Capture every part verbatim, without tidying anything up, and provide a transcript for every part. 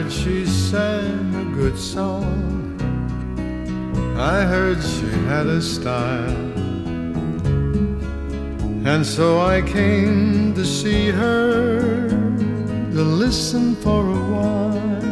heard she sang a good song. I heard she had a style. And so I came to see her, to listen for a while.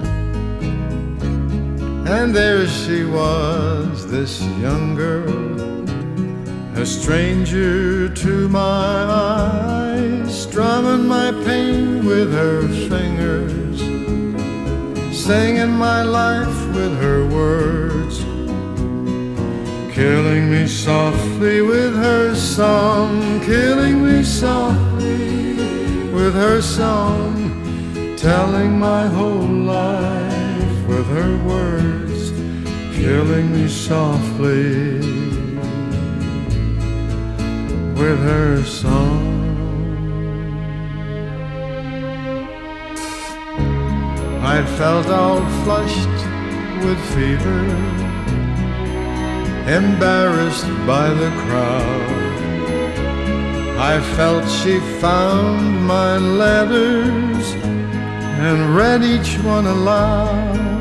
And there she was, this young girl, a stranger to my eyes, strumming my pain with her fingers, singing my life with her words, killing me softly with her song, killing me softly with her song, telling my whole life with her words, killing me softly with her song. I felt all flushed with fever, embarrassed by the crowd. I felt she found my letters and read each one aloud.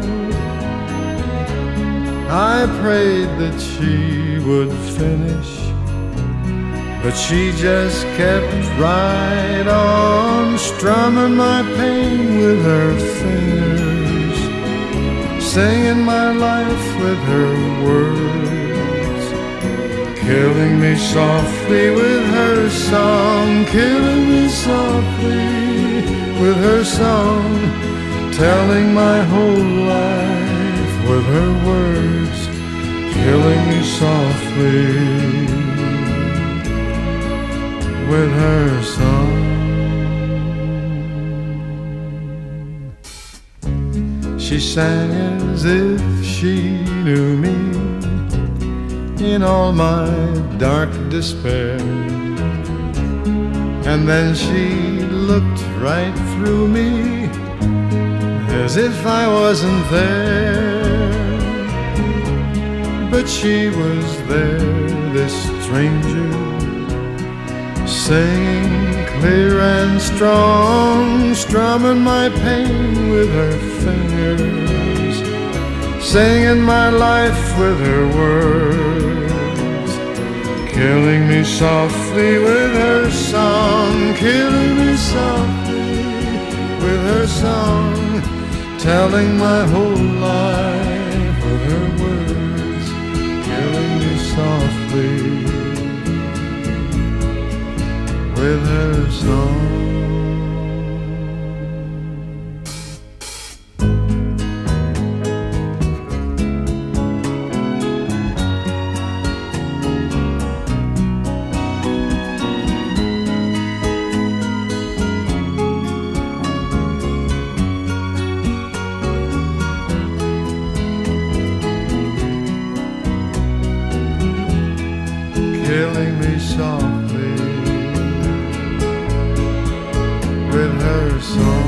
I prayed that she would finish, but she just kept right on, strumming my pain with her fingers, singing my life with her words, killing me softly with her song, killing me softly with her song, telling my whole life with her words, killing me softly with her song. She sang as if she knew me in all my dark despair, and then she looked right through me as if I wasn't there. But she was there, this stranger, singing clear and strong, strumming my pain with her fingers, singing my life with her words, killing me softly with her song, killing me softly with her song, telling my whole life with her words, killing me softly with her song. Killing me softly with her song.